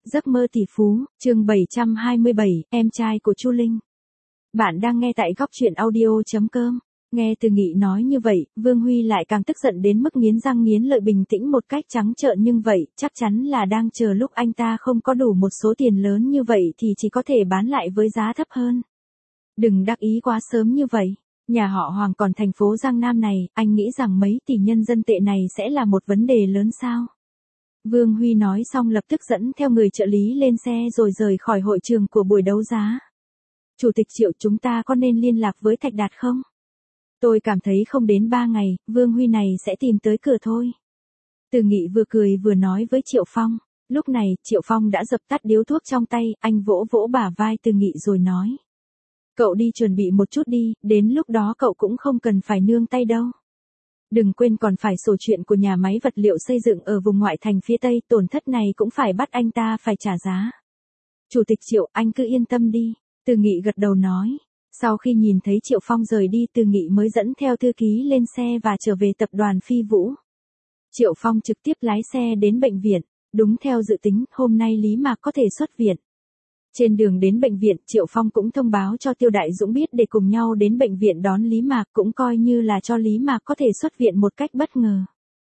Giấc mơ tỷ phú, chương 727, em trai của Chu Linh. Bạn đang nghe tại góc truyện audio.com. Nghe Từ Nghị nói như vậy, Vương Huy lại càng tức giận đến mức nghiến răng nghiến lợi, bình tĩnh một cách trắng trợn, nhưng vậy, chắc chắn là đang chờ lúc anh ta không có đủ một số tiền lớn như vậy thì chỉ có thể bán lại với giá thấp hơn. Đừng đắc ý quá sớm như vậy. Nhà họ Hoàng còn thành phố Giang Nam này, anh nghĩ rằng mấy tỷ nhân dân tệ này sẽ là một vấn đề lớn sao? Vương Huy nói xong lập tức dẫn theo người trợ lý lên xe rồi rời khỏi hội trường của buổi đấu giá. Chủ tịch Triệu, chúng ta có nên liên lạc với Thạch Đạt không? Tôi cảm thấy không đến 3 ngày, Vương Huy này sẽ tìm tới cửa thôi. Từ Nghị vừa cười vừa nói với Triệu Phong. Lúc này, Triệu Phong đã dập tắt điếu thuốc trong tay, anh vỗ vỗ bả vai Từ Nghị rồi nói. Cậu đi chuẩn bị một chút đi, đến lúc đó cậu cũng không cần phải nương tay đâu. Đừng quên còn phải sổ chuyện của nhà máy vật liệu xây dựng ở vùng ngoại thành phía Tây, tổn thất này cũng phải bắt anh ta phải trả giá. Chủ tịch Triệu, anh cứ yên tâm đi, Từ Nghị gật đầu nói. Sau khi nhìn thấy Triệu Phong rời đi, Từ Nghị mới dẫn theo thư ký lên xe và trở về tập đoàn Phi Vũ. Triệu Phong trực tiếp lái xe đến bệnh viện, đúng theo dự tính, hôm nay Lý Mạc có thể xuất viện. Trên đường đến bệnh viện, Triệu Phong cũng thông báo cho Tiêu Đại Dũng biết để cùng nhau đến bệnh viện đón Lý Mạc, cũng coi như là cho Lý Mạc có thể xuất viện một cách bất ngờ.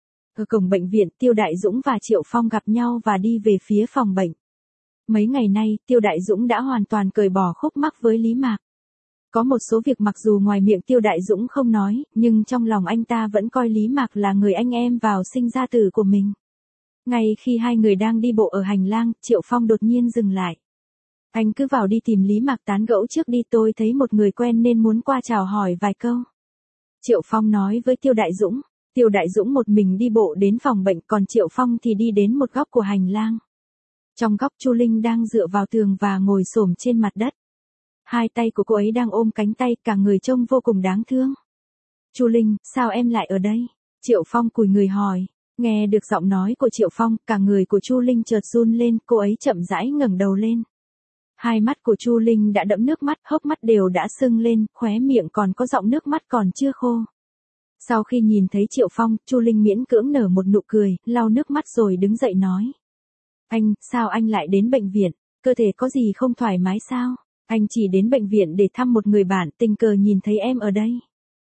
Ở cổng bệnh viện, Tiêu Đại Dũng và Triệu Phong gặp nhau và đi về phía phòng bệnh. Mấy ngày nay, Tiêu Đại Dũng đã hoàn toàn cởi bỏ khúc mắc với Lý Mạc. Có một số việc mặc dù ngoài miệng Tiêu Đại Dũng không nói, nhưng trong lòng anh ta vẫn coi Lý Mạc là người anh em vào sinh ra tử của mình. Ngay khi hai người đang đi bộ ở hành lang, Triệu Phong đột nhiên dừng lại. Anh cứ vào đi tìm Lý Mạc tán gẫu trước đi, tôi thấy một người quen nên muốn qua chào hỏi vài câu. Triệu Phong nói với Tiêu Đại Dũng. Tiêu Đại Dũng một mình đi bộ đến phòng bệnh, còn Triệu Phong thì đi đến một góc của hành lang. Trong góc, Chu Linh đang dựa vào tường và ngồi xổm trên mặt đất. Hai tay của cô ấy đang ôm cánh tay, cả người trông vô cùng đáng thương. Chu Linh, sao em lại ở đây? Triệu Phong cúi người hỏi. Nghe được giọng nói của Triệu Phong, cả người của Chu Linh chợt run lên, cô ấy chậm rãi ngẩng đầu lên. Hai mắt của Chu Linh đã đẫm nước mắt, hốc mắt đều đã sưng lên, khóe miệng còn có giọt nước mắt còn chưa khô. Sau khi nhìn thấy Triệu Phong, Chu Linh miễn cưỡng nở một nụ cười, lau nước mắt rồi đứng dậy nói. Anh, sao anh lại đến bệnh viện? Cơ thể có gì không thoải mái sao? Anh chỉ đến bệnh viện để thăm một người bạn, tình cờ nhìn thấy em ở đây.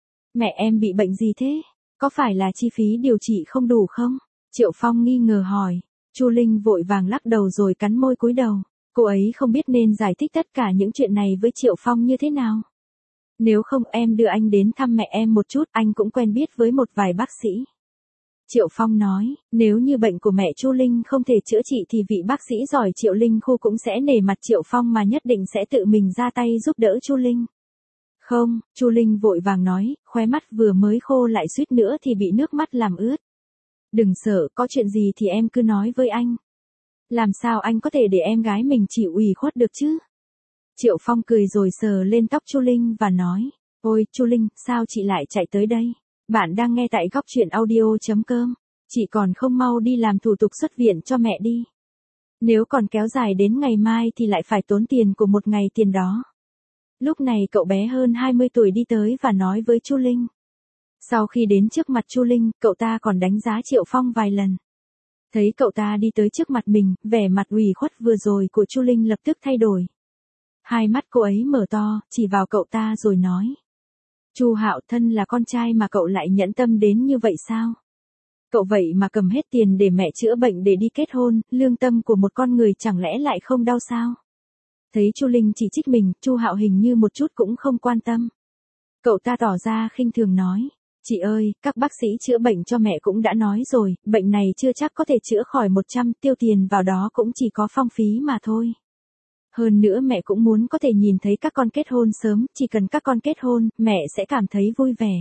Mẹ em bị bệnh gì thế? Có phải là chi phí điều trị không đủ không? Triệu Phong nghi ngờ hỏi. Chu Linh vội vàng lắc đầu rồi cắn môi cúi đầu. Cô ấy không biết nên giải thích tất cả những chuyện này với Triệu Phong như thế nào. Nếu không em đưa anh đến thăm mẹ em một chút, anh cũng quen biết với một vài bác sĩ. Triệu Phong nói, nếu như bệnh của mẹ Chu Linh không thể chữa trị thì vị bác sĩ giỏi Triệu Linh Khu cũng sẽ nể mặt Triệu Phong mà nhất định sẽ tự mình ra tay giúp đỡ Chu Linh. Không, Chu Linh vội vàng nói, khóe mắt vừa mới khô lại suýt nữa thì bị nước mắt làm ướt. Đừng sợ, có chuyện gì thì em cứ nói với anh. Làm sao anh có thể để em gái mình chịu ủy khuất được chứ? Triệu Phong cười rồi sờ lên tóc Chu Linh và nói, ôi Chu Linh, sao chị lại chạy tới đây? Bạn đang nghe tại góc truyện audio.com. Chị còn không mau đi làm thủ tục xuất viện cho mẹ đi. Nếu còn kéo dài đến ngày mai thì lại phải tốn tiền của một ngày tiền đó. Lúc này cậu bé hơn 20 tuổi đi tới và nói với Chu Linh. Sau khi đến trước mặt Chu Linh, cậu ta còn đánh giá Triệu Phong vài lần. Thấy cậu ta đi tới trước mặt mình, vẻ mặt ủy khuất vừa rồi của Chu Linh lập tức thay đổi. Hai mắt cô ấy mở to, chỉ vào cậu ta rồi nói. Chu Hạo, thân là con trai mà cậu lại nhẫn tâm đến như vậy sao? Cậu vậy mà cầm hết tiền để mẹ chữa bệnh để đi kết hôn, lương tâm của một con người chẳng lẽ lại không đau sao? Thấy Chu Linh chỉ trích mình, Chu Hạo hình như một chút cũng không quan tâm. Cậu ta tỏ ra khinh thường nói. Chị ơi, các bác sĩ chữa bệnh cho mẹ cũng đã nói rồi, bệnh này chưa chắc có thể chữa khỏi 100, tiêu tiền vào đó cũng chỉ có phong phí mà thôi. Hơn nữa mẹ cũng muốn có thể nhìn thấy các con kết hôn sớm, chỉ cần các con kết hôn, mẹ sẽ cảm thấy vui vẻ.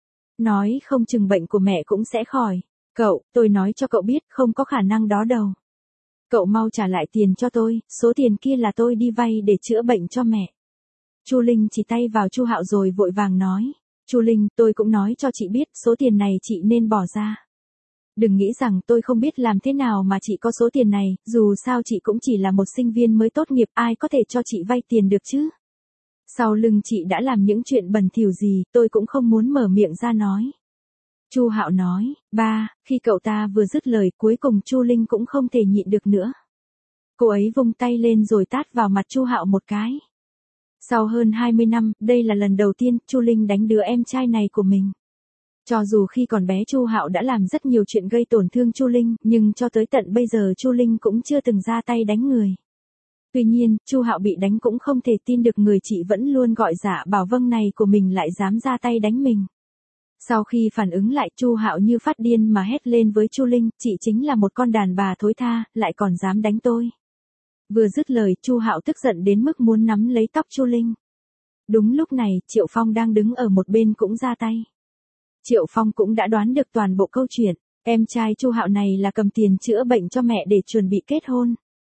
Nói không chừng bệnh của mẹ cũng sẽ khỏi. Cậu, tôi nói cho cậu biết, không có khả năng đó đâu. Cậu mau trả lại tiền cho tôi, số tiền kia là tôi đi vay để chữa bệnh cho mẹ. Chu Linh chỉ tay vào Chu Hạo rồi vội vàng nói. Chu Linh, tôi cũng nói cho chị biết, số tiền này chị nên bỏ ra. Đừng nghĩ rằng tôi không biết làm thế nào mà chị có số tiền này, dù sao chị cũng chỉ là một sinh viên mới tốt nghiệp, ai có thể cho chị vay tiền được chứ. Sau lưng chị đã làm những chuyện bẩn thỉu gì, tôi cũng không muốn mở miệng ra nói. Chu Hạo nói, ba, khi cậu ta vừa dứt lời cuối cùng Chu Linh cũng không thể nhịn được nữa. Cô ấy vung tay lên rồi tát vào mặt Chu Hạo một cái. Sau hơn 20 năm, đây là lần đầu tiên Chu Linh đánh đứa em trai này của mình. Cho dù khi còn bé Chu Hạo đã làm rất nhiều chuyện gây tổn thương Chu Linh, nhưng cho tới tận bây giờ Chu Linh cũng chưa từng ra tay đánh người. Tuy nhiên, Chu Hạo bị đánh cũng không thể tin được người chị vẫn luôn gọi dạ bảo vâng này của mình lại dám ra tay đánh mình. Sau khi phản ứng lại, Chu Hạo như phát điên mà hét lên với Chu Linh, chị chính là một con đàn bà thối tha, lại còn dám đánh tôi. Vừa dứt lời, Chu Hạo tức giận đến mức muốn nắm lấy tóc Chu Linh. Đúng lúc này, Triệu Phong đang đứng ở một bên cũng ra tay. Triệu Phong cũng đã đoán được toàn bộ câu chuyện, em trai Chu Hạo này là cầm tiền chữa bệnh cho mẹ để chuẩn bị kết hôn.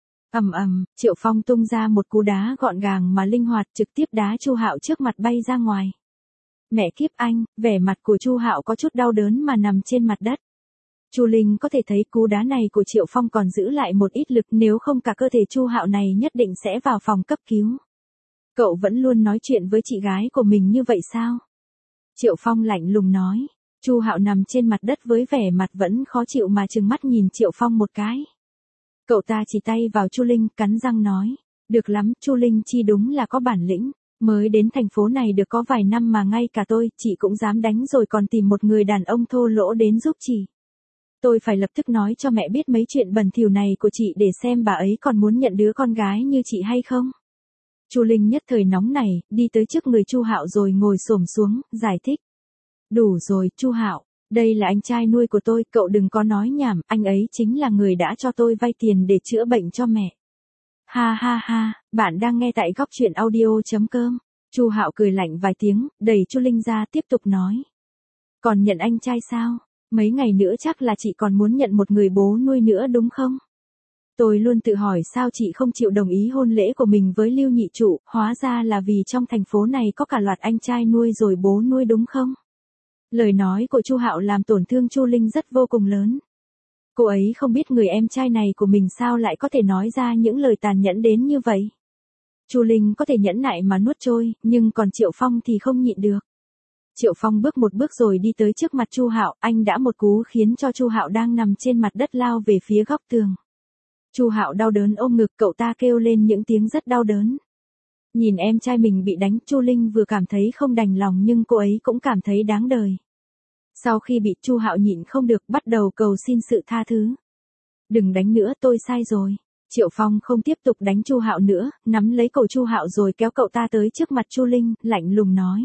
Ầm ầm, Triệu Phong tung ra một cú đá gọn gàng mà linh hoạt, trực tiếp đá Chu Hạo trước mặt bay ra ngoài. Mẹ kiếp anh, vẻ mặt của Chu Hạo có chút đau đớn mà nằm trên mặt đất. Chu Linh có thể thấy cú đá này của Triệu Phong còn giữ lại một ít lực, nếu không cả cơ thể Chu Hạo này nhất định sẽ vào phòng cấp cứu. Cậu vẫn luôn nói chuyện với chị gái của mình như vậy sao? Triệu Phong lạnh lùng nói. Chu Hạo nằm trên mặt đất với vẻ mặt vẫn khó chịu mà trừng mắt nhìn Triệu Phong một cái. Cậu ta chỉ tay vào Chu Linh, cắn răng nói. Được lắm, Chu Linh chi đúng là có bản lĩnh. Mới đến thành phố này được có vài năm mà ngay cả tôi, chị cũng dám đánh rồi còn tìm một người đàn ông thô lỗ đến giúp chị. Tôi phải lập tức nói cho mẹ biết mấy chuyện bẩn thỉu này của chị để xem bà ấy còn muốn nhận đứa con gái như chị hay không. Chu Linh nhất thời nóng nảy, đi tới trước người Chu Hạo rồi ngồi xổm xuống, giải thích. Đủ rồi, Chu Hạo, đây là anh trai nuôi của tôi, cậu đừng có nói nhảm, anh ấy chính là người đã cho tôi vay tiền để chữa bệnh cho mẹ. Ha ha ha, bạn đang nghe tại góc truyện audio.com. Chu Hạo cười lạnh vài tiếng, đẩy Chu Linh ra tiếp tục nói. Còn nhận anh trai sao? Mấy ngày nữa chắc là chị còn muốn nhận một người bố nuôi nữa đúng không? Tôi luôn tự hỏi sao chị không chịu đồng ý hôn lễ của mình với Lưu nhị trụ, hóa ra là vì trong thành phố này có cả loạt anh trai nuôi rồi bố nuôi đúng không? Lời nói của Chu Hạo làm tổn thương Chu Linh rất vô cùng lớn. Cô ấy không biết người em trai này của mình sao lại có thể nói ra những lời tàn nhẫn đến như vậy. Chu Linh có thể nhẫn nại mà nuốt trôi, nhưng còn Triệu Phong thì không nhịn được. Triệu Phong bước một bước rồi đi tới trước mặt Chu Hạo, anh đã một cú khiến cho Chu Hạo đang nằm trên mặt đất lao về phía góc tường. Chu Hạo đau đớn ôm ngực, cậu ta kêu lên những tiếng rất đau đớn. Nhìn em trai mình bị đánh, Chu Linh vừa cảm thấy không đành lòng nhưng cô ấy cũng cảm thấy đáng đời. Sau khi bị Chu Hạo nhịn không được, bắt đầu cầu xin sự tha thứ. Đừng đánh nữa, tôi sai rồi. Triệu Phong không tiếp tục đánh Chu Hạo nữa, nắm lấy cổ Chu Hạo rồi kéo cậu ta tới trước mặt Chu Linh, lạnh lùng nói.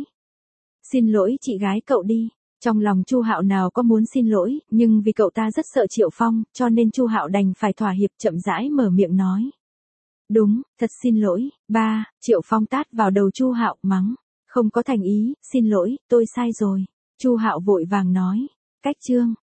Xin lỗi chị gái cậu đi. Trong lòng Chu Hạo nào có muốn xin lỗi, nhưng vì cậu ta rất sợ Triệu Phong, cho nên Chu Hạo đành phải thỏa hiệp, chậm rãi mở miệng nói. Đúng, thật xin lỗi. Ba, Triệu Phong tát vào đầu Chu Hạo, mắng. Không có thành ý, xin lỗi, tôi sai rồi. Chu Hạo vội vàng nói. Cách chương.